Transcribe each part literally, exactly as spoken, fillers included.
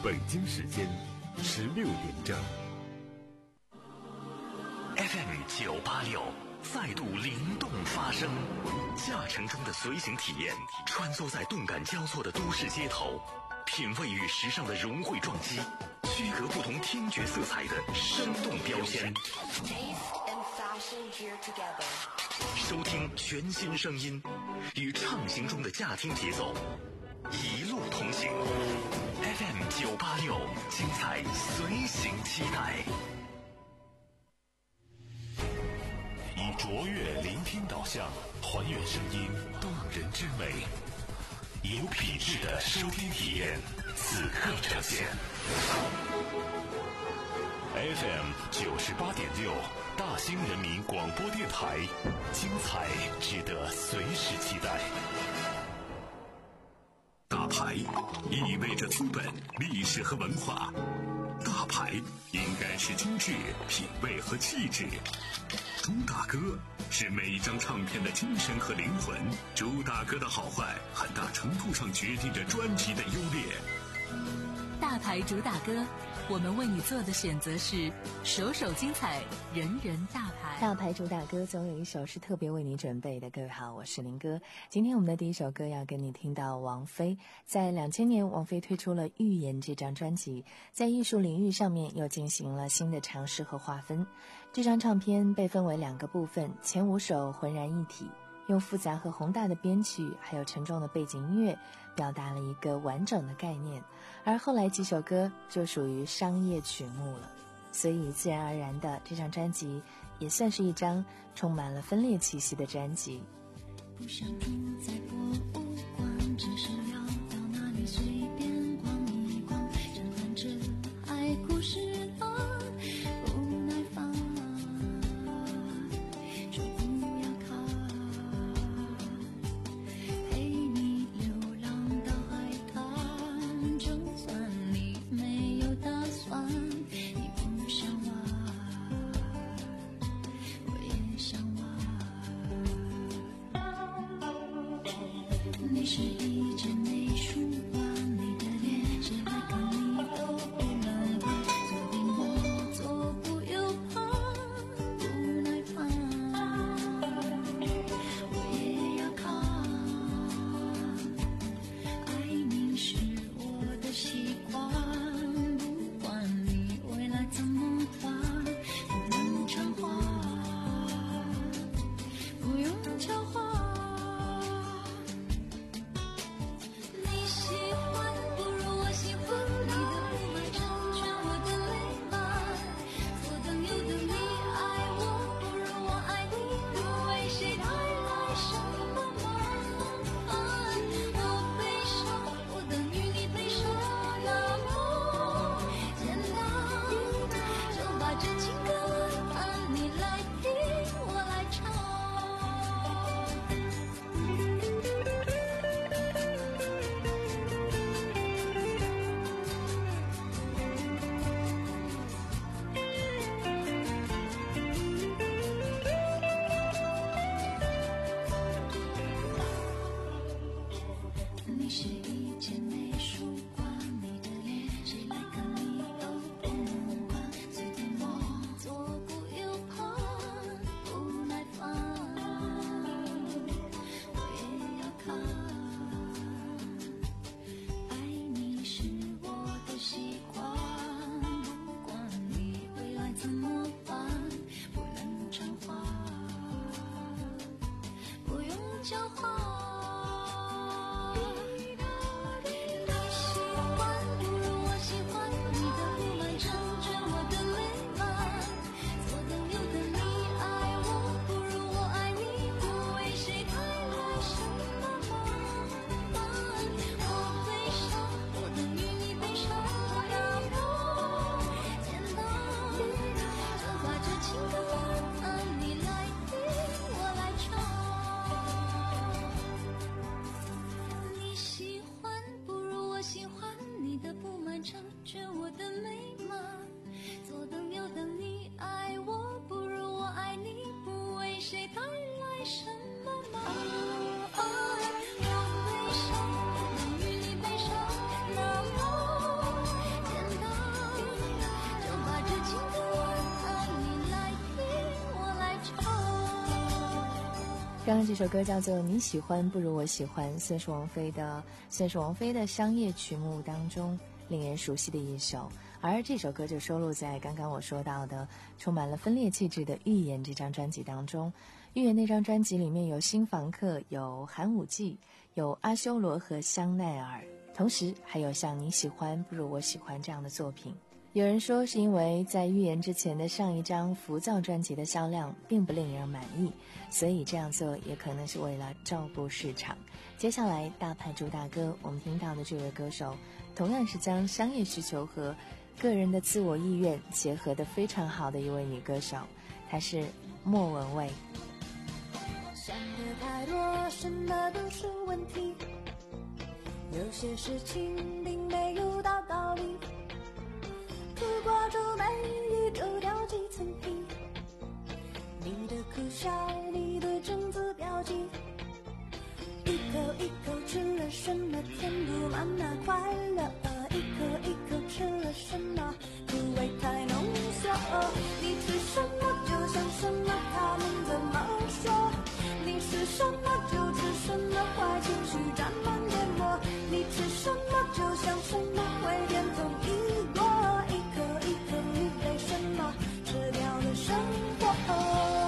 北京时间十六点整。 F M 九八六再度灵动发声，驾乘中的随行体验，穿梭在动感交错的都市街头，品味与时尚的融汇撞击，区隔不同听觉色彩的生动标签。收听全新声音，与畅行中的驾听节奏，一路同行。F M 九八六，精彩随行期待。以卓越聆听导向，还原声音动人之美，有品质的收听体验，此刻呈现。F M 九十八点六，大兴人民广播电台，精彩值得随时期待。大牌意味着资本、历史和文化，大牌应该是精致、品味和气质。朱大哥是每一张唱片的精神和灵魂，朱大哥的好坏很大程度上决定着专辑的优劣。 大牌主打歌，我们为你做的选择是首首精彩，人人大牌。 大牌主打歌总有一首是特别为你准备的。各位好，我是林哥。今天我们的第一首歌要跟你听到王菲。在两千年，王菲推出了《预言》这张专辑，在艺术领域上面又进行了新的尝试和划分。这张唱片被分为两个部分，前五首浑然一体，用复杂和宏大的编曲还有沉重的背景音乐表达了一个完整的概念，而后来几首歌就属于商业曲目了，所以自然而然的这张专辑也算是一张充满了分裂气息的专辑。 不想住在博物馆，只是要到哪里随便逛一逛，展览着爱故事的不耐烦，说不要看，陪你流浪到海滩，就算你没有打算，你不想玩，我也想玩。你是一间美术馆，你的脸谁来看你都不能看，左边我左顾右盼，不耐烦，我也要看，爱你是我的习惯，不管你未来怎么换，不能偿还，不用交换。交换，你喜刚刚这首歌叫做《你喜欢不如我喜欢》，算是王菲的算是王菲的商业曲目当中令人熟悉的一首，而这首歌就收录在刚刚我说到的充满了分裂气质的《预言》这张专辑当中。《预言》那张专辑里面有新房客，有寒武纪，有阿修罗和香奈儿，同时还有像《你喜欢不如我喜欢》这样的作品。有人说是因为在预言之前的上一张浮躁专辑的销量并不令人满意，所以这样做也可能是为了照顾市场。接下来大牌主打歌我们听到的这位歌手同样是将商业需求和个人的自我意愿结合得非常好的一位女歌手，她是莫文蔚。 想的太多，什么都是问题，有些事情并没有大道理，苦瓜皱眉宇宙掉几层皮，你的苦笑，你的正字标记，一口一口吃了什么填不满那快乐，一口一口吃了什么苦味太浓缩，你吃什么就想什么，他们怎么说，你是什么就吃什么，坏情绪沾满眼膜，你吃什么就想什么，会变成一锅，一口一口你被什么吃掉了生活。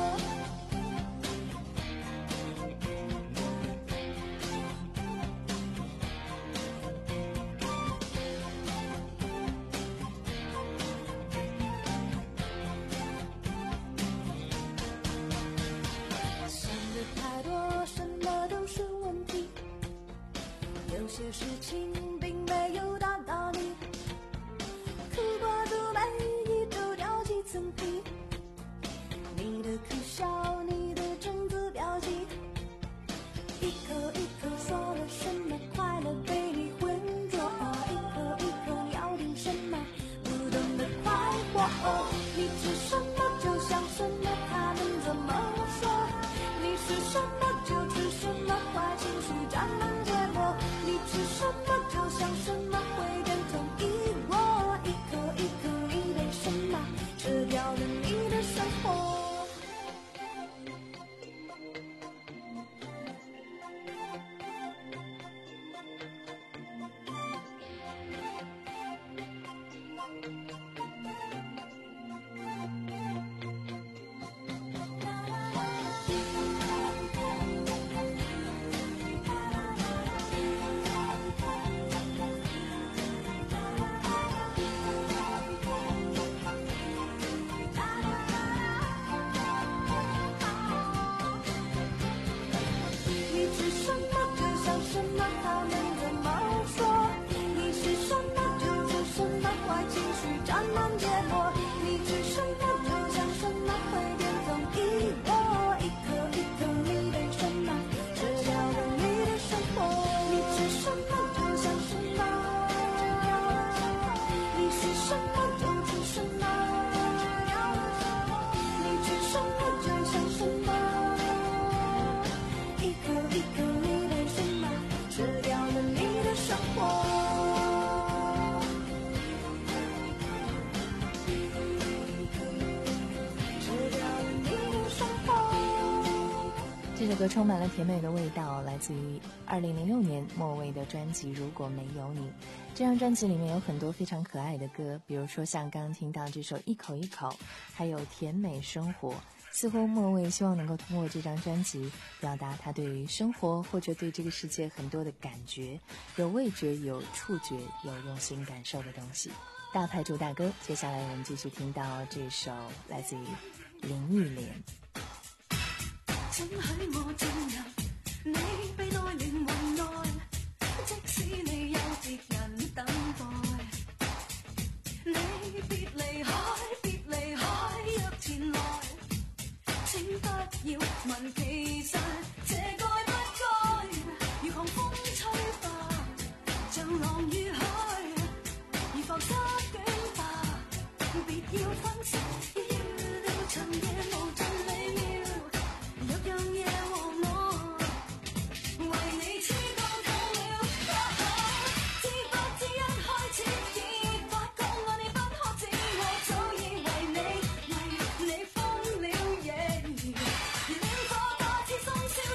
有些事情并没有大道理，苦瓜皱眉宇宙掉几层皮，你的苦笑，你的正字标记，一口一口说了什么快乐被你浑浊，一口一口咬定什么不懂得快活，你吃什么就想什么，他们怎么说，你是什么就吃什么，坏情绪沾满结果，你吃什么就想什么，会变成一锅，一口一口你被什么吃掉了你的生活。 这首歌充满了甜美的味道，来自于二零零六年莫文蔚的专辑《如果没有你》。这张专辑里面有很多非常可爱的歌，比如说像刚刚听到这首《一口一口》，还有《甜美生活》。似乎莫文蔚希望能够通过这张专辑表达她对于生活或者对这个世界很多的感觉，有味觉，有触觉，有用心感受的东西。大牌主打歌，接下来我们继续听到这首来自于林忆莲。 请許我進入你被內靈魂內，即使你有別人等待，你別離開，別離開，若前來，請不要問，其實這該不該，如狂風吹吧，像浪與海，如浮沙捲吧，別要分析，要長夜無盡理了。若樣嘢和我為你痴過透了，知不知一開始已發覺愛你不可止，我早已為你為你瘋了夜，如戀火花似深宵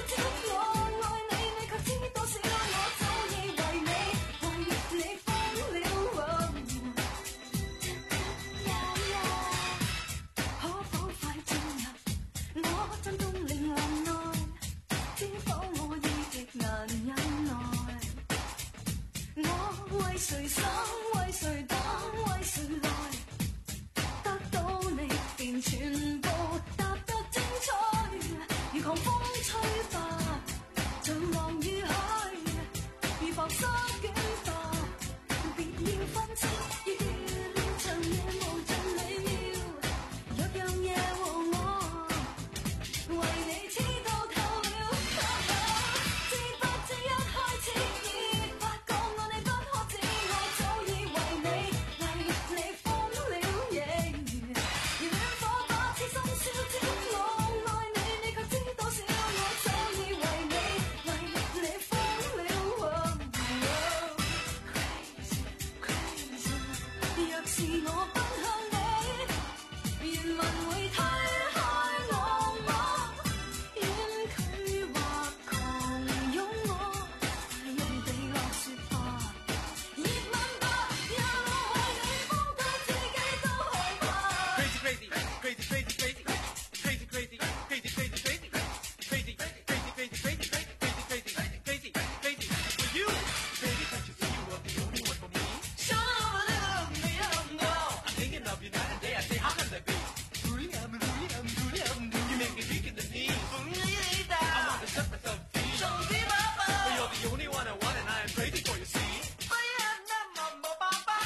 谁生，为谁等，为谁来？得到你便全部踏得精彩，如狂风吹吧，像浪與海，如浮沙捲吧，別要分析，要長夜無盡你要，有樣嘢和我，為你知道透了。知不知一開始已發覺我你不可知，我早已為你為你瘋了型，如戀火把痴心燒焦，我愛你你卻知多少，我早已為你為你瘋了。Crazy, crazy，若是我奔向你，原文會推開我我，婉拒或狂擁我，用地落雪吧，熱吻吧，讓我為你瘋到自己都害怕。 Crazy, crazy, crazy, crazy, crazy, crazy, crazy, crazy, crazy, crazy, crazy, crazy, crazy, crazy, crazy, crazy, crazy, crazy for you. Baby, can't you see you are the only one for me? Show a little of me, I'm gone. I'm thinking of you night and day. I say, how can that be? Really, I'm really, I'm really, I'm you make me weak in the knees. Really down. I want to set myself free. Show me my love. But you're the only one I want, and I am crazy for you, see? But yeah, no, no, no, no, no,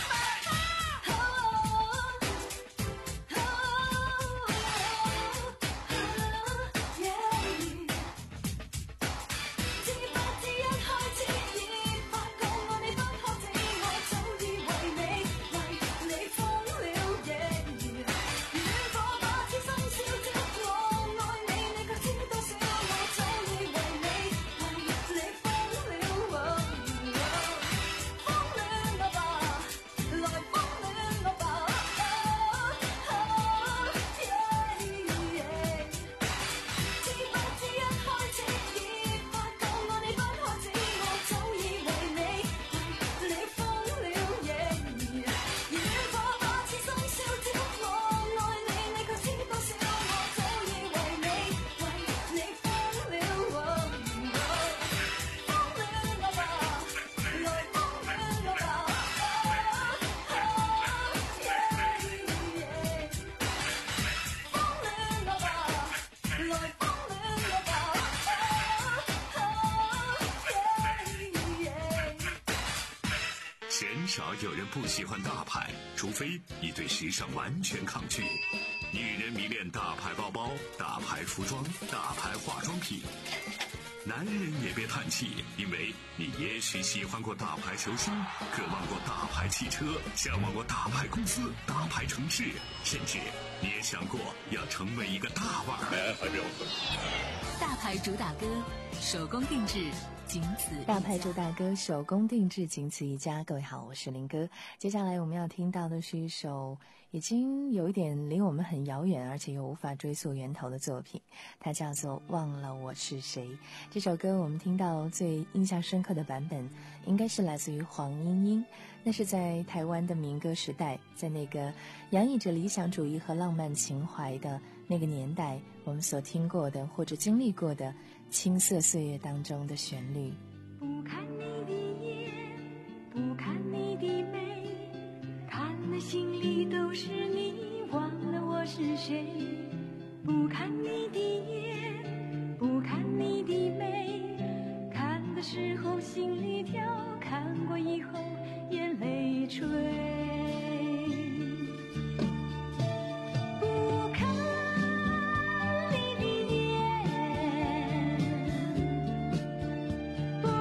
yeah. 鲜少有人不喜欢大牌，除非你对时尚完全抗拒。女人迷恋大牌包包、大牌服装、大牌化妆品。男人也别叹气，因为你也许喜欢过大牌球星，渴望过大牌汽车，向往过大牌公司、大牌城市，甚至你也想过要成为一个大腕儿。还没有大牌主打歌，手工定制，仅此一家大牌主打歌手工定制，仅此一家。各位好，我是林哥。接下来我们要听到的是一首已经有一点离我们很遥远，而且又无法追溯源头的作品，它叫做《忘了我是谁》。这首歌我们听到最印象深刻的版本，应该是来自于黄莺莺。那是在台湾的民歌时代，在那个洋溢着理想主义和浪漫情怀的那个年代，我们所听过的或者经历过的青涩岁月当中的旋律。 不看你的眼，不看你的眉，看了心里都是你，忘了我是谁。不看你的眼，不看你的眉，看的时候心里跳，看过以后眼泪垂。不看你的眼，不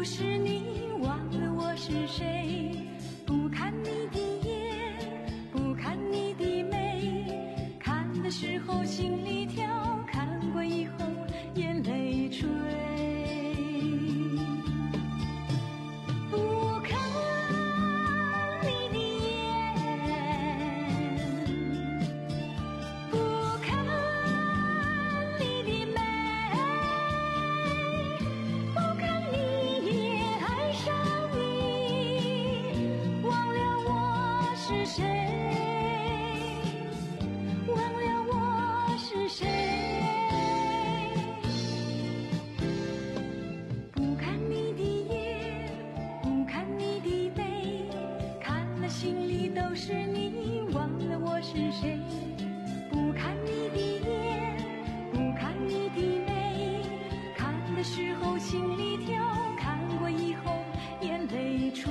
都是你，忘了我是谁。不看你的眼，不看你的眉，看的时候心里跳，看过以后眼泪垂。不看你的眼，不看你的眉，不看你也爱上你，忘了我是谁，忘了我是谁。不看你的眼，不看你的眉，看了心里都是你，忘了我是谁。不看你的眼，不看你的眉，看的时候心里跳，看过以后眼泪垂。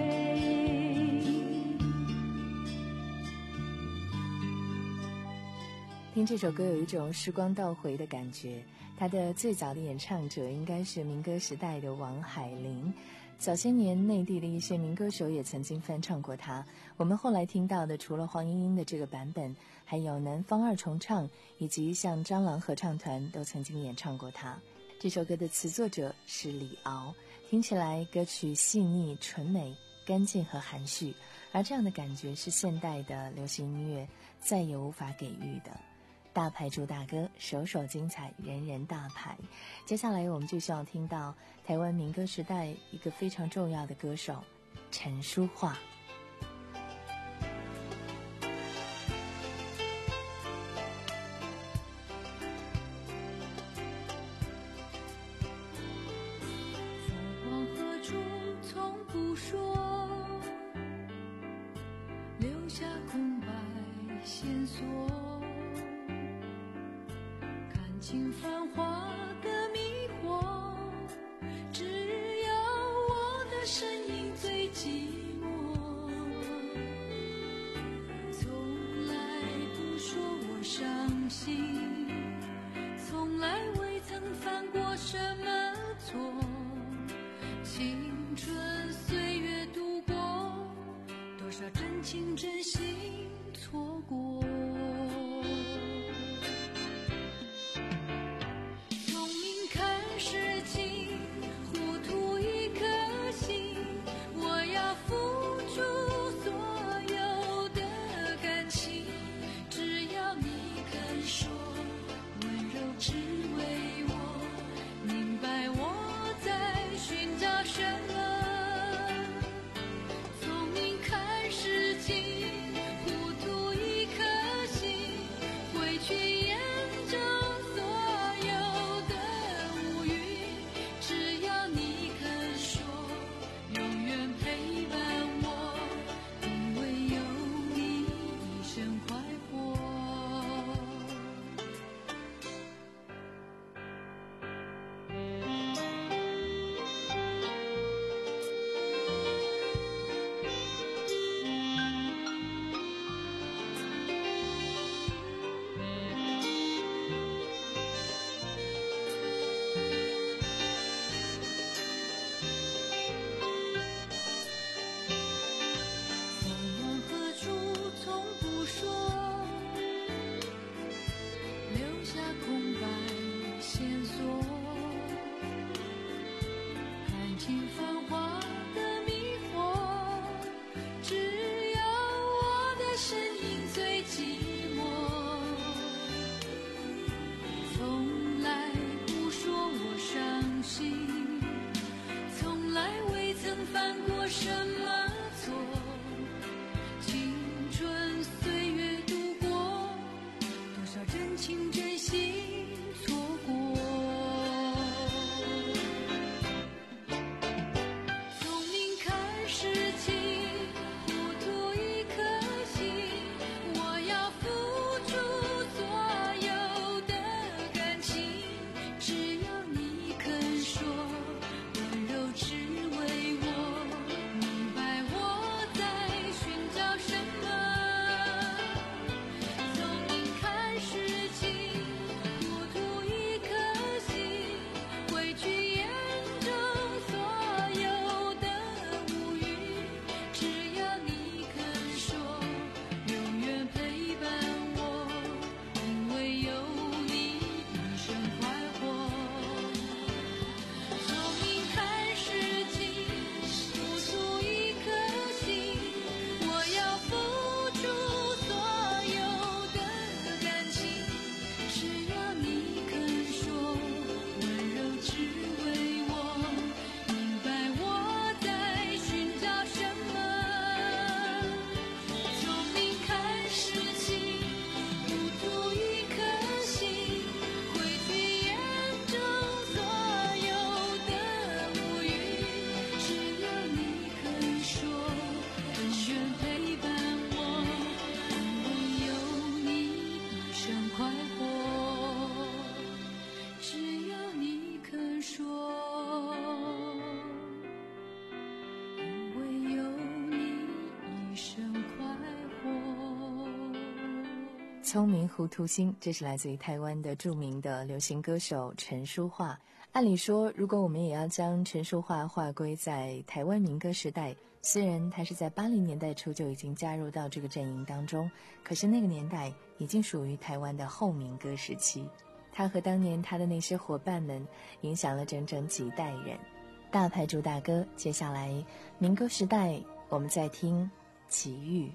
听这首歌有一种时光倒回的感觉，它的最早的演唱者应该是民歌时代的王海玲，早些年内地的一些民歌手也曾经翻唱过它。我们后来听到的除了黄莺莺的这个版本，还有南方二重唱以及像蟑螂合唱团都曾经演唱过它。这首歌的词作者是李敖，听起来歌曲细腻纯美干净和含蓄，而这样的感觉是现代的流行音乐再也无法给予的。大牌主打歌，首首精彩，人人大牌。接下来我们就需要听到台湾民歌时代一个非常重要的歌手陈淑桦。 往何处从不说，留下空白线索，看清繁华的迷惑，只有我的身影最寂寞。从来不说我伤心，从来未曾犯过什么错，青春岁月度过，多少真情真心错过。 聪明糊涂心，这是来自于台湾的著名的流行歌手陈淑桦。按理说，如果我们也要将陈淑桦划归在台湾民歌时代，虽然她是在八零年代初就已经加入到这个阵营当中，可是那个年代已经属于台湾的后民歌时期。她和当年她的那些伙伴们，影响了整整几代人。大牌主打歌，接下来民歌时代，我们再听奇遇。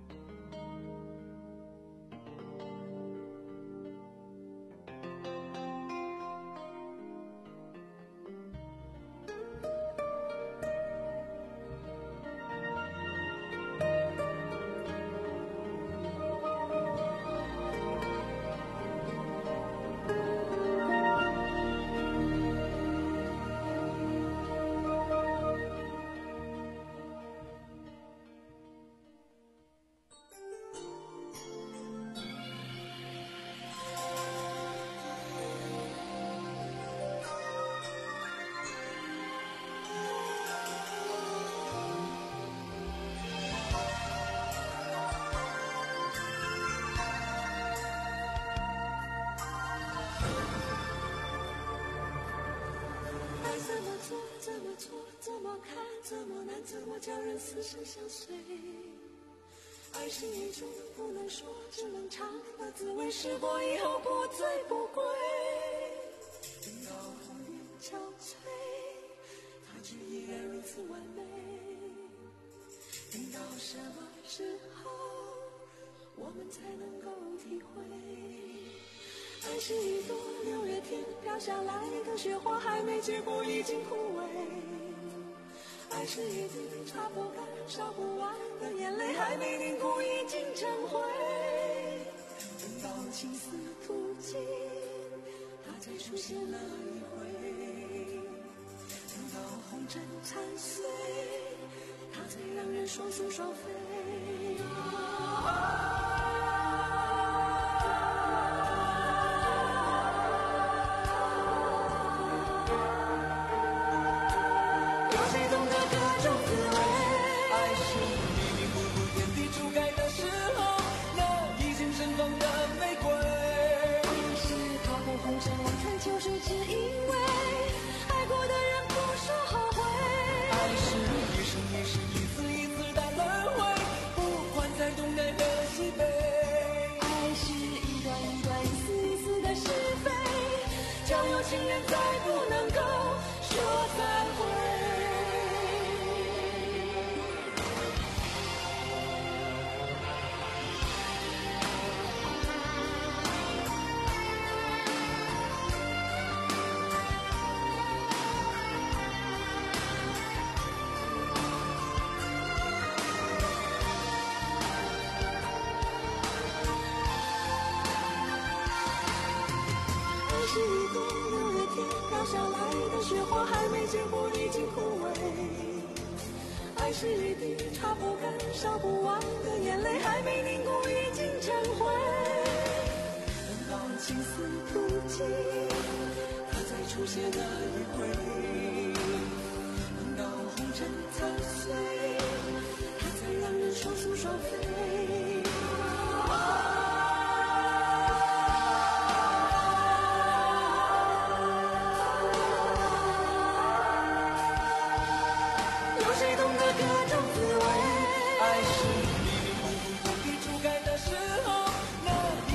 叫人死生相随，爱是一种不能说只能尝的滋味，试过以后不醉不归。等到红颜憔悴，它却依然如此完美。等到什么时候我们才能够体会，爱是一朵六月天飘下来的雪花，还没结果已经枯萎。爱是一滴擦不干烧不完的眼泪，还没凝固已经成灰。等到青丝吐尽，它才出现了一回。等到红尘残碎，它才让人双宿双飞。情人再不能够说再会。爱是一朵六月天飘下来的雪花，还没结果已经枯萎。爱是一滴擦不干烧不完的眼泪，还没凝固已经成灰。等到青丝吐尽，它才出现了一回。等到红尘残碎，它才让人双宿双飞。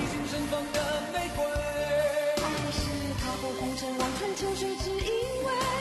秋水只因为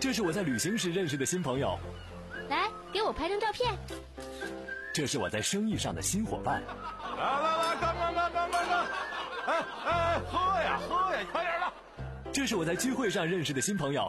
这是我在旅行时认识的新朋友。 来，给我拍张照片。 这是我在生意上的新伙伴。 来来来，干干干干干干！哎哎，喝呀喝呀，快点的！ 这是我在聚会上认识的新朋友。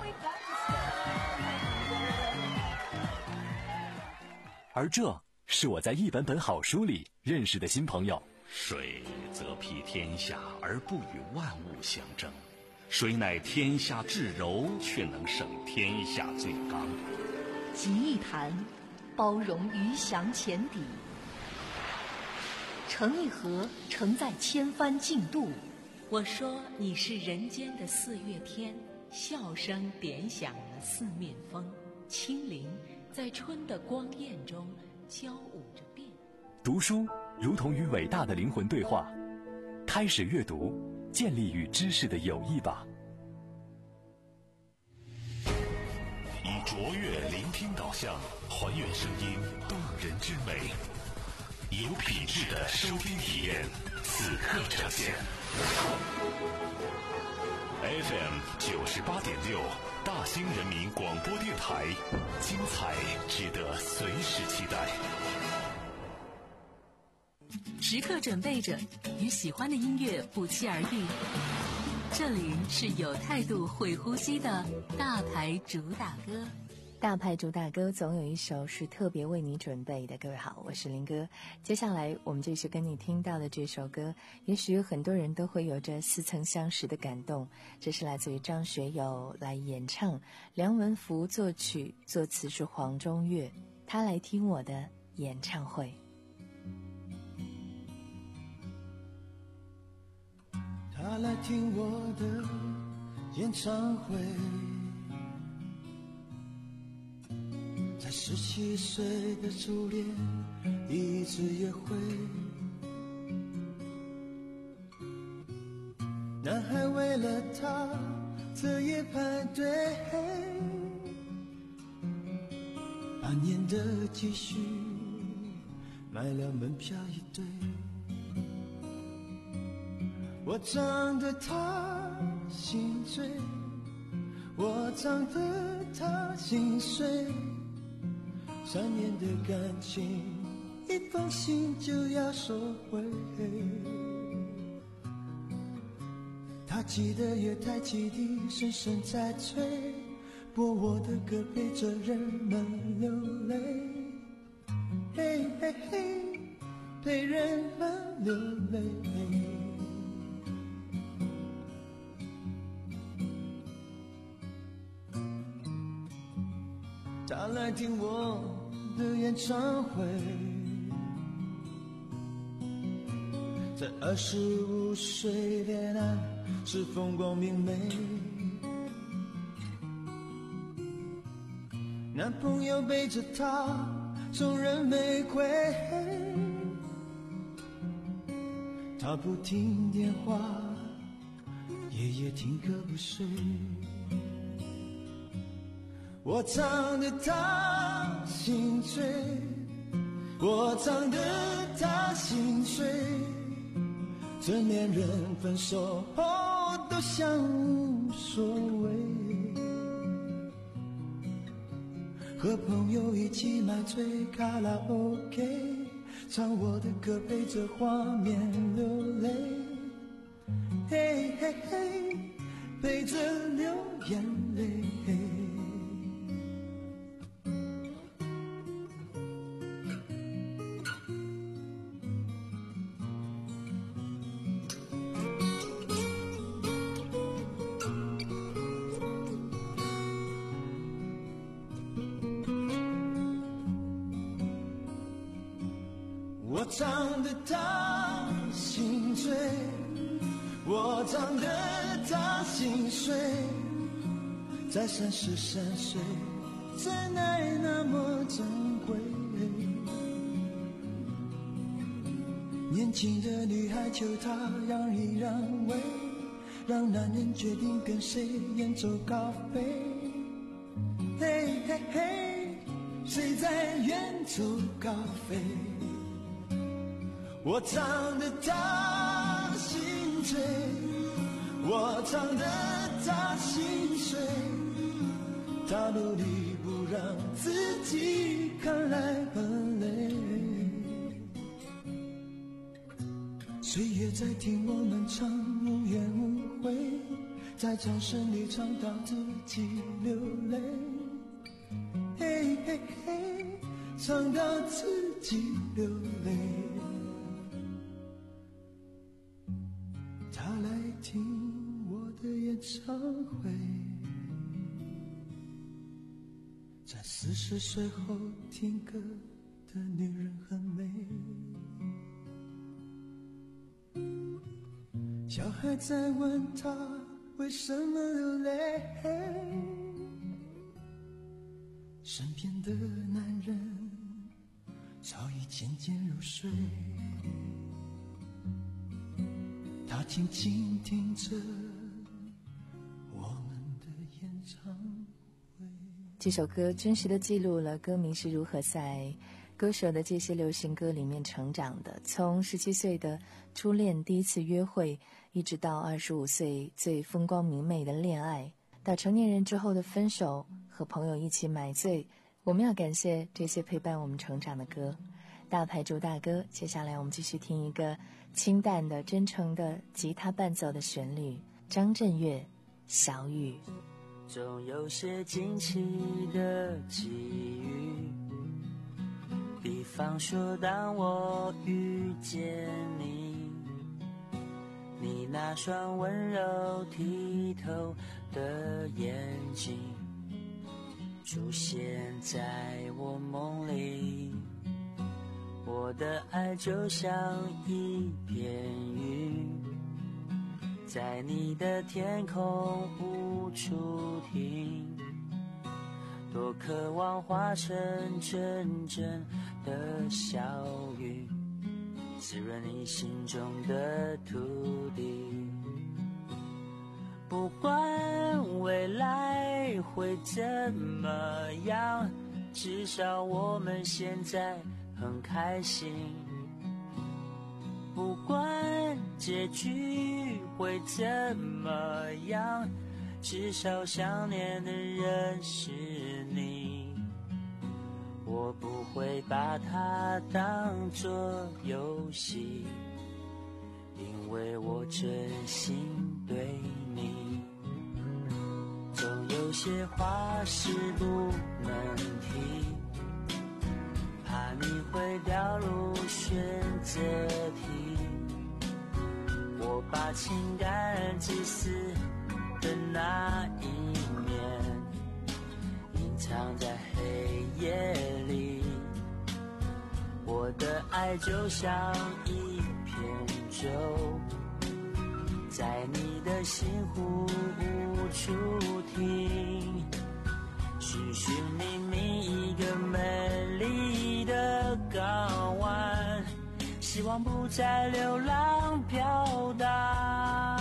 而这是我在一本本好书里认识的新朋友。 水则披天下而不与万物相争，水乃天下至柔，却能胜天下最刚。 集一坛，包容鱼翔浅底；成一河，承载千帆竞渡。 我说你是人间的四月天，笑声点响了四面风，清灵在春的光艳中交舞着变。 读书如同与伟大的灵魂对话，开始阅读，建立与知识的友谊吧。 以卓越聆听导向，还原声音动人之美，有品质的收听体验，此刻呈现。F M 九十八点六，大兴人民广播电台，精彩值得随时期待。 时刻准备着与喜欢的音乐不期而遇。这里是有态度会呼吸的大牌主打歌。 大牌主打歌总有一首是特别为你准备的。各位好，我是林哥。接下来我们就是跟你听到的这首歌，也许很多人都会有着似曾相识的感动。这是来自于张学友来演唱，梁文福作曲，作词是黄中岳。他来听我的演唱会。 他来听我的演唱会，在十七岁的初恋第一次约会，男孩为了他彻夜排队，半年的积蓄买了门票一对。我唱得他心醉，我唱得他心碎，三年的感情，一封信就要收回。他记得月台汽笛声声在催，播我的歌陪着人们流泪，嘿嘿嘿，陪人们流泪。他来听我的演唱会，在二十五岁恋爱是风光明媚，男朋友背着她送人玫瑰，她不听电话，夜夜听歌不睡。我唱得他心醉，我唱得他心碎，成年人分手后都像无所谓，和朋友一起买醉卡拉 OK， 唱我的歌陪着画面流泪，嘿嘿嘿，陪着流眼泪。我唱得他心醉，我唱得他心碎，在三十三岁，真爱那么珍贵。年轻的女孩求他让一让位，让男人决定跟谁远走高飞。嘿嘿嘿，谁在远走高飞？我唱得他心醉，我唱得他心碎， 他努力不让自己看来很累。岁月在听我们唱，无怨无悔，在掌声里唱到自己流泪。嘿嘿嘿，唱到自己流泪。他来听我的演唱会，在四十岁后听歌的女人很美。小孩在问他为什么流泪，身边的男人早已渐渐入睡，他静静听着我们的演唱会。 这首歌真实的记录了歌迷是如何在歌手的这些流行歌里面成长的，从十七岁的初恋第一次约会，一直到二十五岁最风光明媚的恋爱，到成年人之后的分手，和朋友一起买醉。我们要感谢这些陪伴我们成长的歌。大牌主打歌，接下来我们继续听一个清淡的真诚的吉他伴奏的旋律，张震岳小雨。 总有些惊奇的际遇，比方说当我遇见你，你那双温柔剔透的眼睛出现在我梦里，我的爱就像一片云，在你的天空无处停，多渴望化成阵阵的小雨，滋润你心中的土地。不管未来会怎么样，至少我们现在很开心。不管结局会怎么样，至少想念的人是你。我不会把它当作游戏，因为我真心对你。总有些话是不能提，怕你会掉入选择题。我把情感自私的那一面隐藏在黑夜里，我的爱就像一片舟，在你的心湖无处停，寻寻觅觅一个美丽的港湾，希望不再流浪飘荡。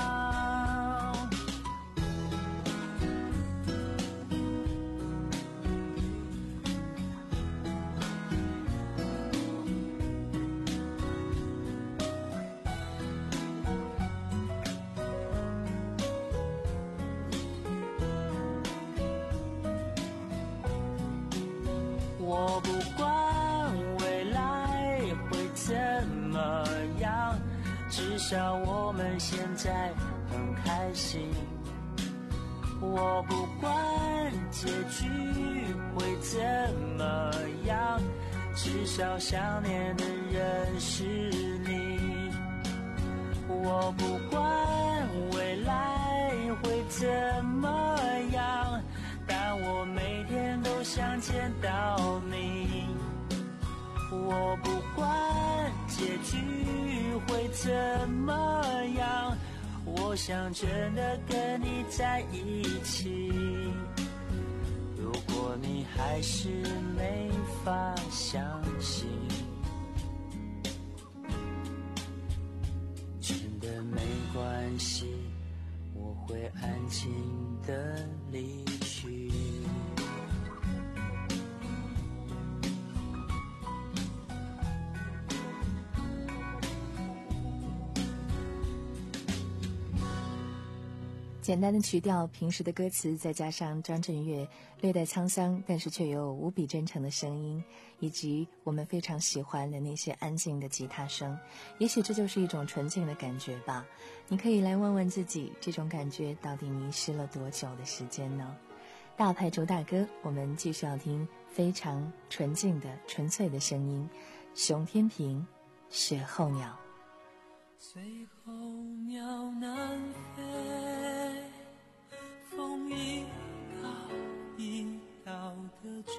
我不管未来会怎么样，至少我们现在很开心。我不管结局会怎么样，至少想念的人是你。我不管未来会怎么样，但我每天都想见到你。我不管结局会怎么样，我想真的跟你在一起。如果你还是没法相信，真的没关系，我会安静的离去。 简单的曲调，平时的歌词，再加上张震岳略带沧桑，但是却有无比真诚的声音，以及我们非常喜欢的那些安静的吉他声，也许这就是一种纯净的感觉吧。你可以来问问自己，这种感觉到底迷失了多久的时间呢？大牌主打歌，我们继续要听非常纯净的纯粹的声音，熊天平，雪候鸟。 随候鸟南飞，风一道一道的吹，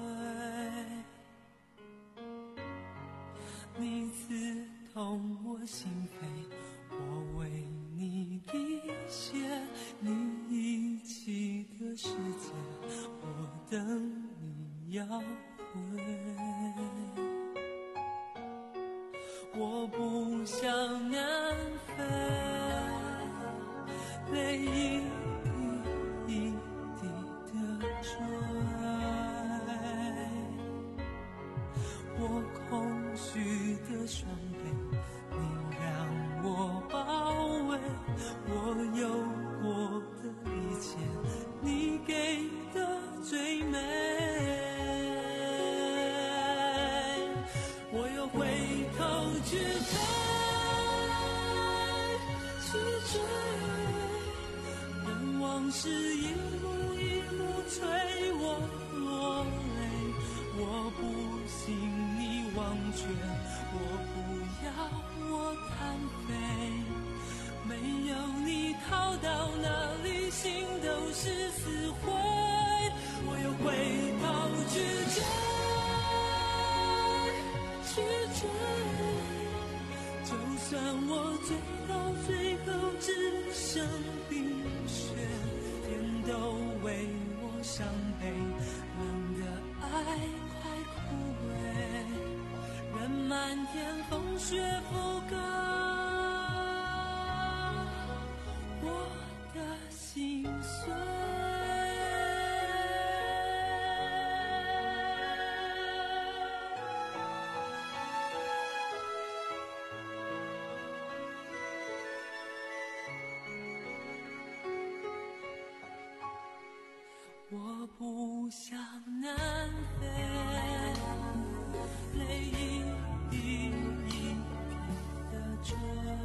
你刺痛我心扉，我为你滴血，你遗弃的世界，我等你要回。我不想南飞，泪一滴一滴的坠，我空虚的双臂，你让我包围，我有过的一切，你给的最美，我又回头去飞，去追，任往事一幕一幕催我落泪，我不信你忘却，我不要我贪飞，没有你逃到哪里心都是死灰，我又回头去追，去追，就算我追到最后只剩冰雪，天都为我伤悲，冷的爱快枯萎，任漫天风雪覆盖我的心碎。我不想南飞，泪一滴一滴的坠，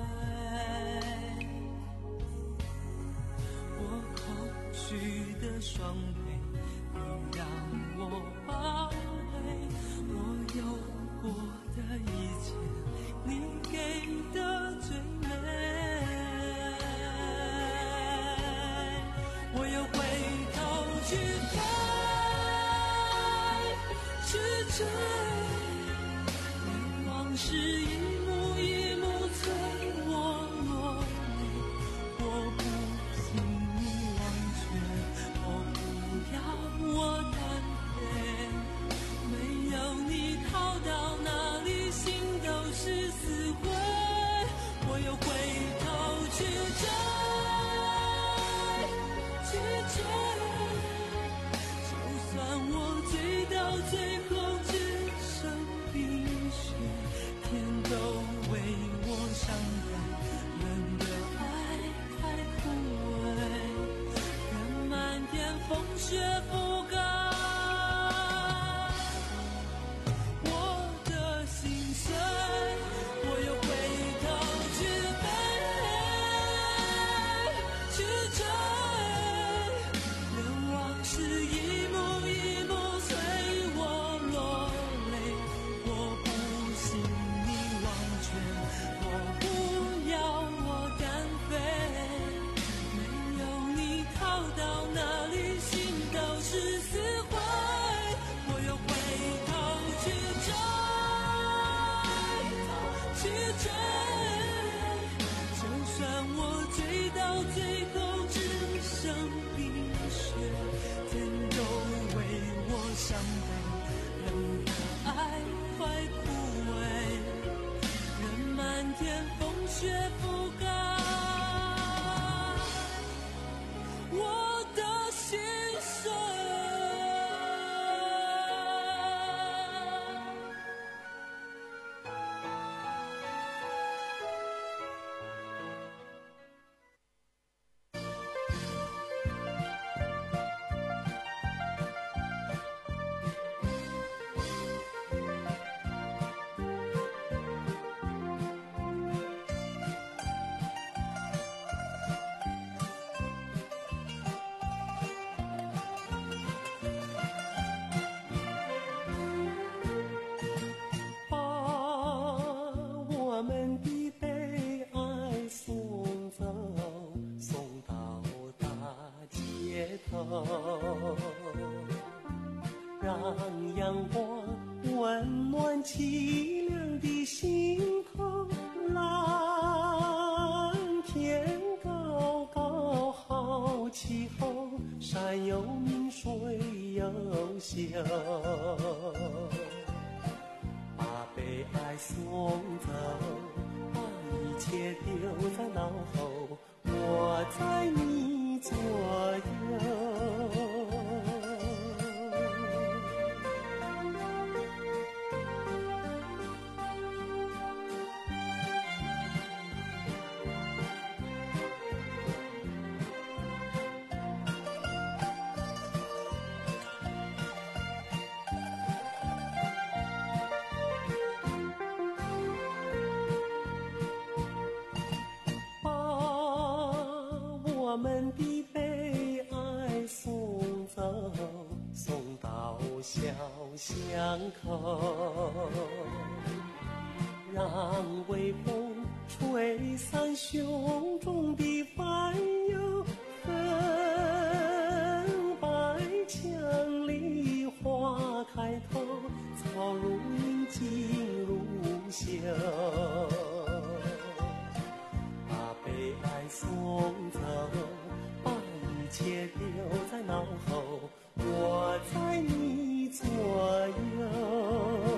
我空虚的双臂，你让我包围，我有过的一切，你给的最美，我又回头去飞，去追，任往事一幕一幕催我落泪，我不信你忘却，我不要我贪飞，没有你逃到哪里心都是死灰，我又回头去追，去追，就算我追到最后只剩冰雪，天都让阳光温暖凄凉的心头。蓝天高高好气候，山有名水有秀，把悲哀送走，把一切丢在脑后，我在你左右。我们的悲哀送走，送到小巷口，让微风吹散胸中的烦忧。恨白墙里花开头，草如茵景如秀，把悲哀送走，把一切丢在脑后，我在你左右。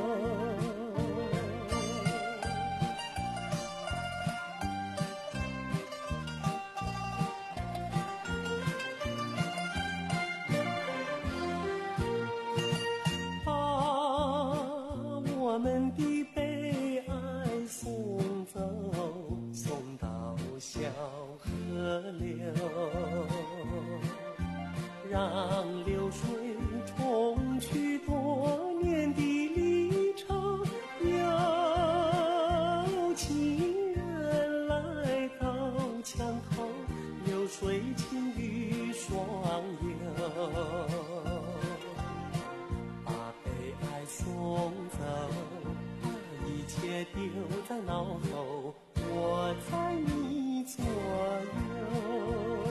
我们的悲哀送走，送到小河流，让流水冲去多年的离愁。有情人来到墙头，流水轻于双游，把悲哀送走，一切丢在脑后，我在你左右。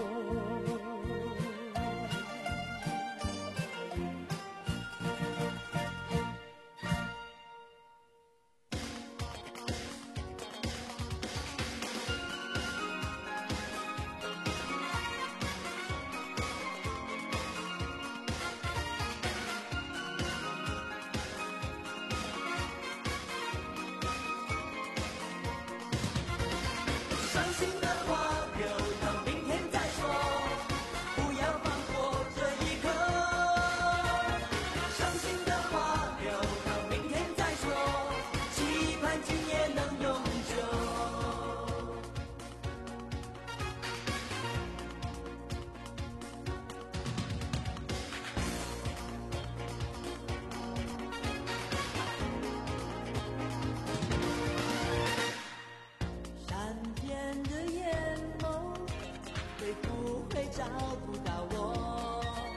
伤心的话留到明天再说，不要放过这一刻。伤心的话留到明天再说，期盼今夜能永久。闪电的眼眸会不会找不到我？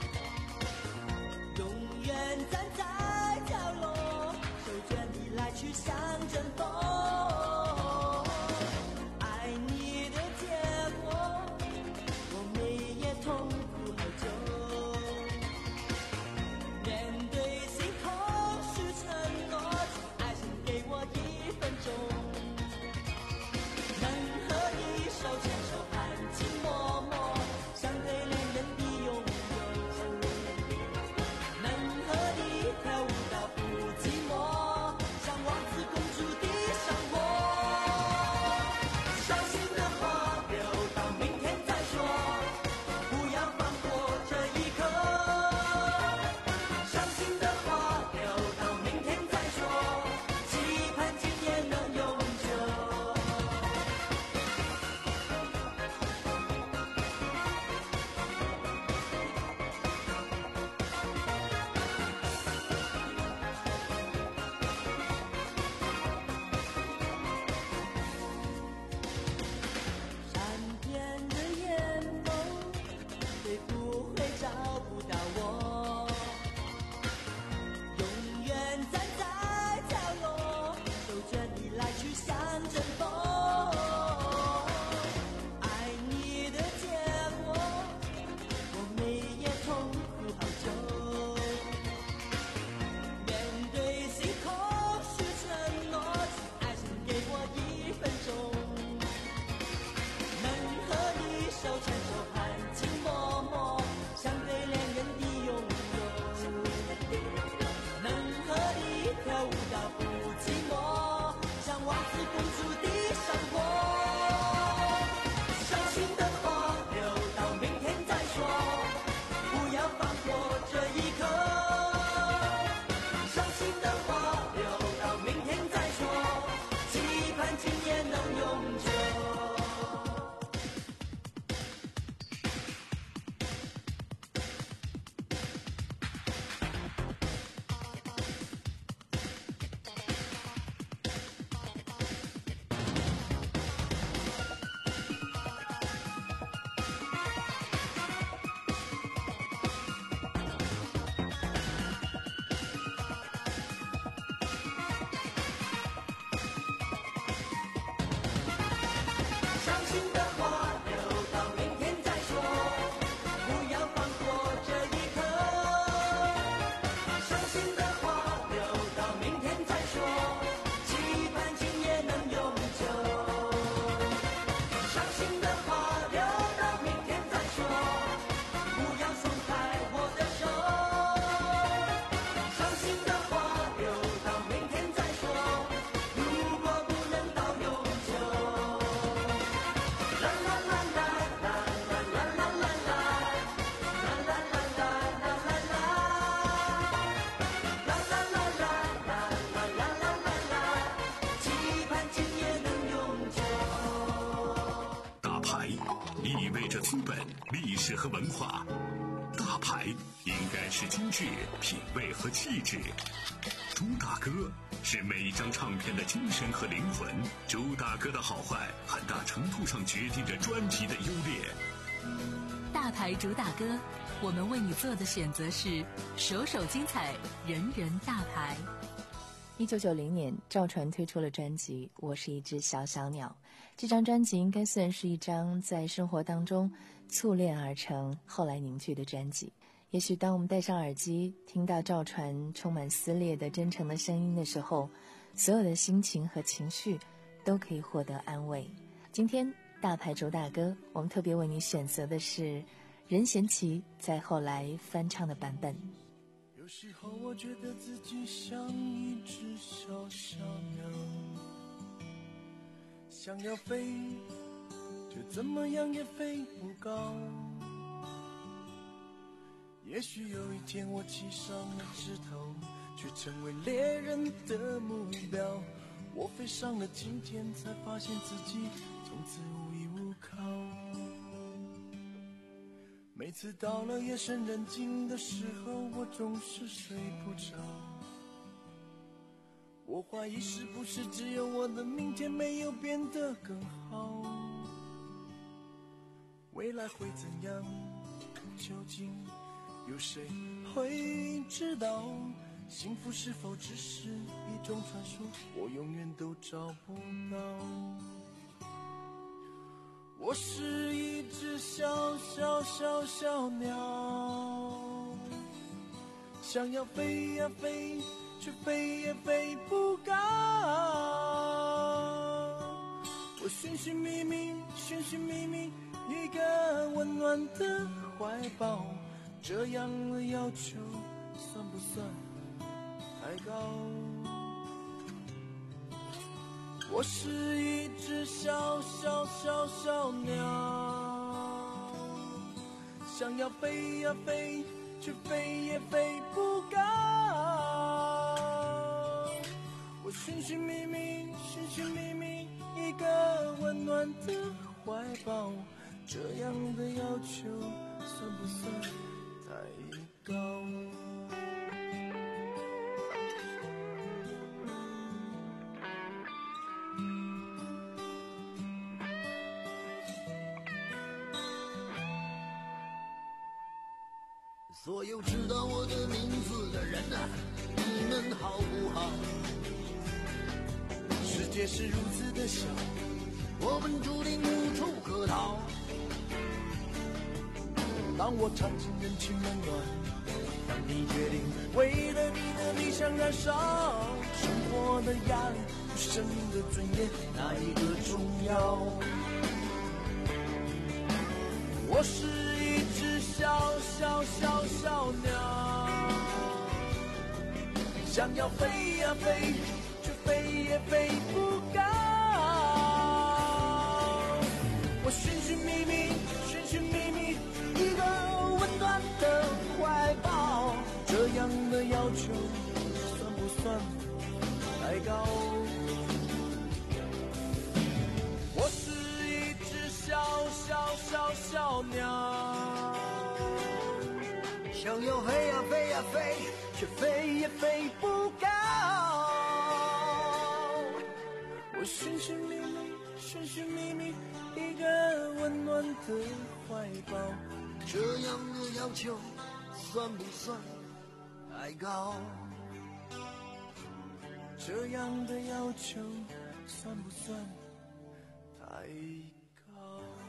永远站在角落，手卷你来去像阵风。爱你的结果，我每夜痛苦好久。面对心空虚承诺，请爱先给我一分钟。能和你手牵手含情脉脉，像对恋人的拥有。能和你跳舞到不寂寞，像王子公主的意味着资本、历史和文化。大牌应该是精致、品味和气质。朱大哥是每张唱片的精神和灵魂。朱大哥的好坏，很大程度上决定着专辑的优劣。 大牌朱大哥，我们为你做的选择是首首精彩，人人大牌。 一九九零年，赵传推出了专辑《我是一只小小鸟》。这张专辑应该算是一张在生活当中淬炼而成、后来凝聚的专辑。也许当我们戴上耳机，听到赵传充满撕裂的真诚的声音的时候，所有的心情和情绪都可以获得安慰。今天大牌周大哥，我们特别为你选择的是任贤齐在后来翻唱的版本。 有时候我觉得自己像一只小小鸟，想要飞，却怎么样也飞不高。也许有一天我栖上了枝头，却成为猎人的目标。我飞上了今天，才发现自己从此无依无靠。每次到了夜深人静的时候，我总是睡不着。我怀疑是不是只有我的明天没有变得更好，未来会怎样，究竟有谁会知道？幸福是否只是一种传说，我永远都找不到。我是一只小小小小鸟，想要飞呀飞，却飞也飞不高。我寻寻觅觅，寻寻觅觅一个温暖的怀抱，这样的要求算不算太高？我是一只小小小小鸟，想要飞呀飞，却飞也飞不高。我寻寻觅觅，寻寻觅觅一个温暖的怀抱，这样的要求算不算太高？ 所有知道我的名字的人啊，你们好不好？ 世界是如此的小， 我们注定无处可逃。 当我尝尽人情冷暖，当你决定为了你的理想燃烧，生活的压力与生命的尊严，哪一个重要？我是一只小小小小鸟，想要飞呀飞，却飞也飞不高。我寻寻觅觅，寻寻觅觅一个温暖的怀抱，这样的要求算不算太高？我是一只小小小小鸟， 想要飞呀飞呀飞， 却飞也飞不高。我寻寻觅觅，寻寻觅觅一个温暖的怀抱， 这样的要求算不算太高？ 这样的要求算不算太高？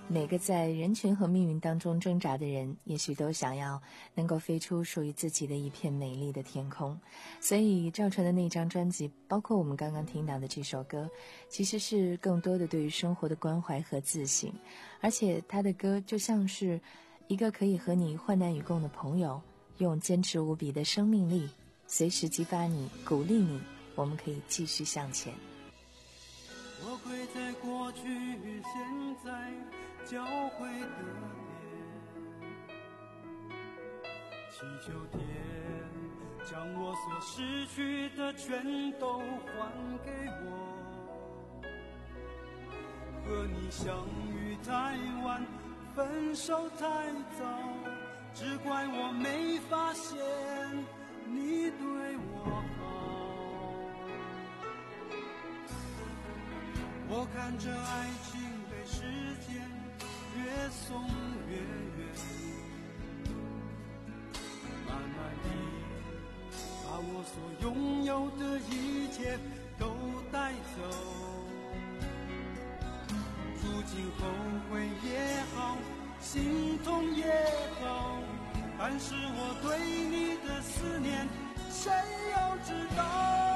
每个在人群和命运当中挣扎的人，也许都想要能够飞出属于自己的一片美丽的天空。所以赵传的那张专辑，包括我们刚刚听到的这首歌，其实是更多的对于生活的关怀和自省。而且他的歌就像是一个可以和你患难与共的朋友，用坚持无比的生命力随时激发你，鼓励你，我们可以继续向前。 我跪在过去与现在交汇的点，祈求天将我所失去的全都还给我。和你相遇太晚，分手太早，只怪我没发现你对我好。我看着爱情被时间越送越远，慢慢地把我所拥有的一切都带走。如今后悔也好，心痛也好，但是我对你的思念谁又知道？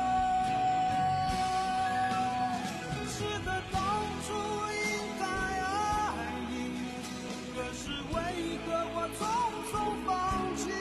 是的，当初应该爱你，可是为何我匆匆放弃？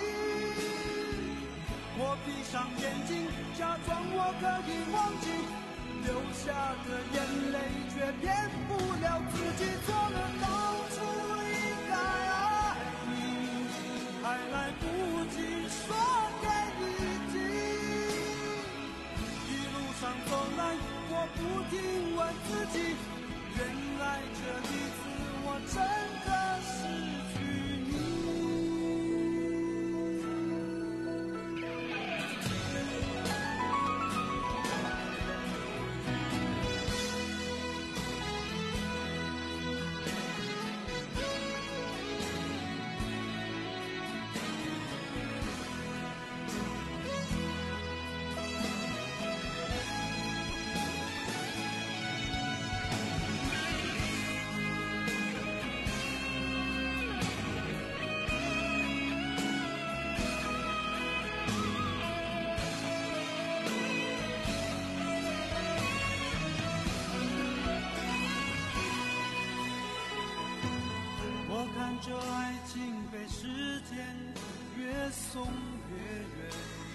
我闭上眼睛，假装我可以忘记，流下的眼泪却骗不了自己。错了，当初应该爱你，还来不及说给你听。一路上走来，我不停问自己，原来这一次我真的失去你。这爱情被时间越送越远，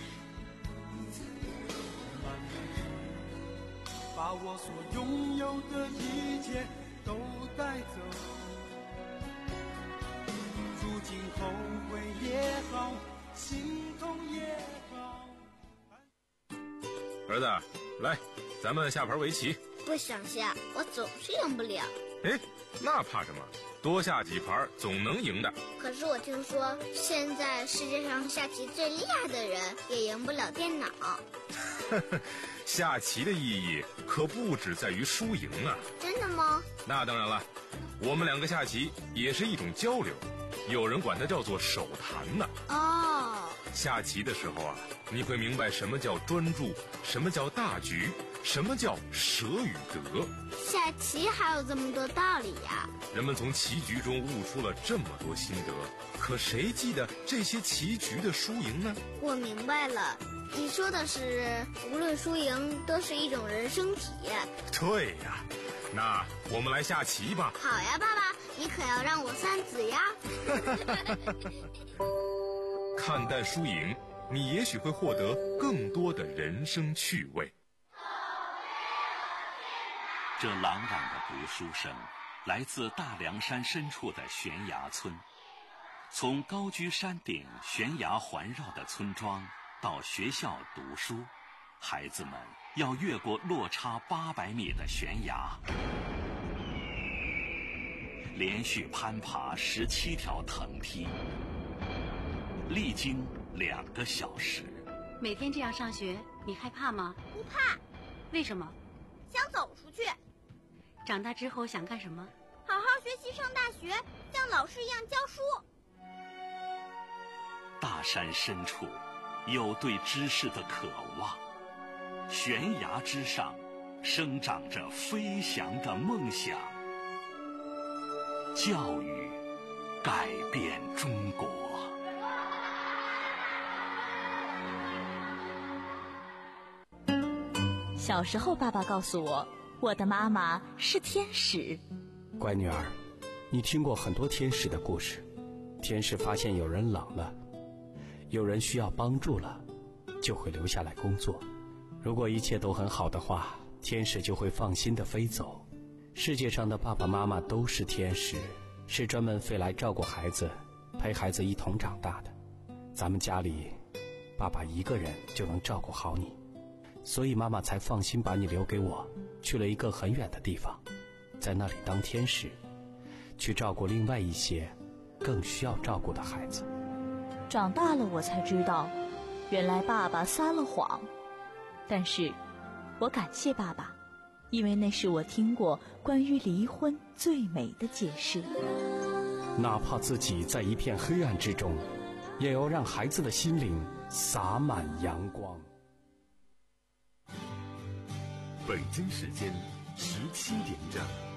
慢慢把我所拥有的一切都带走。如今后悔也好，心痛也好。 儿子，来，咱们下盘围棋。 不想下，我总是赢不了。 哎，那怕什么？多下几盘总能赢的。 可是我听说，现在世界上下棋最厉害的人也赢不了电脑。 下棋的意义可不只在于输赢啊！ 真的吗？ 那当然了，我们两个下棋也是一种交流，有人管它叫做手谈呢。 哦， 下棋的时候啊，你会明白什么叫专注，什么叫大局，什么叫舍与得。 下棋还有这么多道理呀！ 人们从棋局中悟出了这么多心得，可谁记得这些棋局的输赢呢？ 我明白了，你说的是无论输赢都是一种人生体验。 对呀，那我们来下棋吧。 好呀，爸爸，你可要让我三子呀。 看淡输赢，你也许会获得更多的人生趣味。 这朗朗的读书声来自大凉山深处的悬崖村。从高居山顶悬崖环绕的村庄到学校读书，孩子们要越过落差八百米的悬崖，连续攀爬十七条藤梯，历经两个小时。 每天这样上学，你害怕吗？ 不怕。 为什么？ 想走出去。 长大之后想干什么？ 好好学习上大学，像老师一样教书。 大山深处有对知识的渴望，悬崖之上生长着飞翔的梦想。 教育改变中国。 小时候，爸爸告诉我，我的妈妈是天使。 乖女儿，你听过很多天使的故事。天使发现有人冷了，有人需要帮助了，就会留下来工作。如果一切都很好的话，天使就会放心地飞走。世界上的爸爸妈妈都是天使，是专门飞来照顾孩子，陪孩子一同长大的。咱们家里，爸爸一个人就能照顾好你，所以妈妈才放心把你留给我，去了一个很远的地方，在那里当天使，去照顾另外一些更需要照顾的孩子。 长大了我才知道，原来爸爸撒了谎，但是我感谢爸爸，因为那是我听过关于离婚最美的解释。 哪怕自己在一片黑暗之中，也要让孩子的心灵洒满阳光。 北京时间十七点整。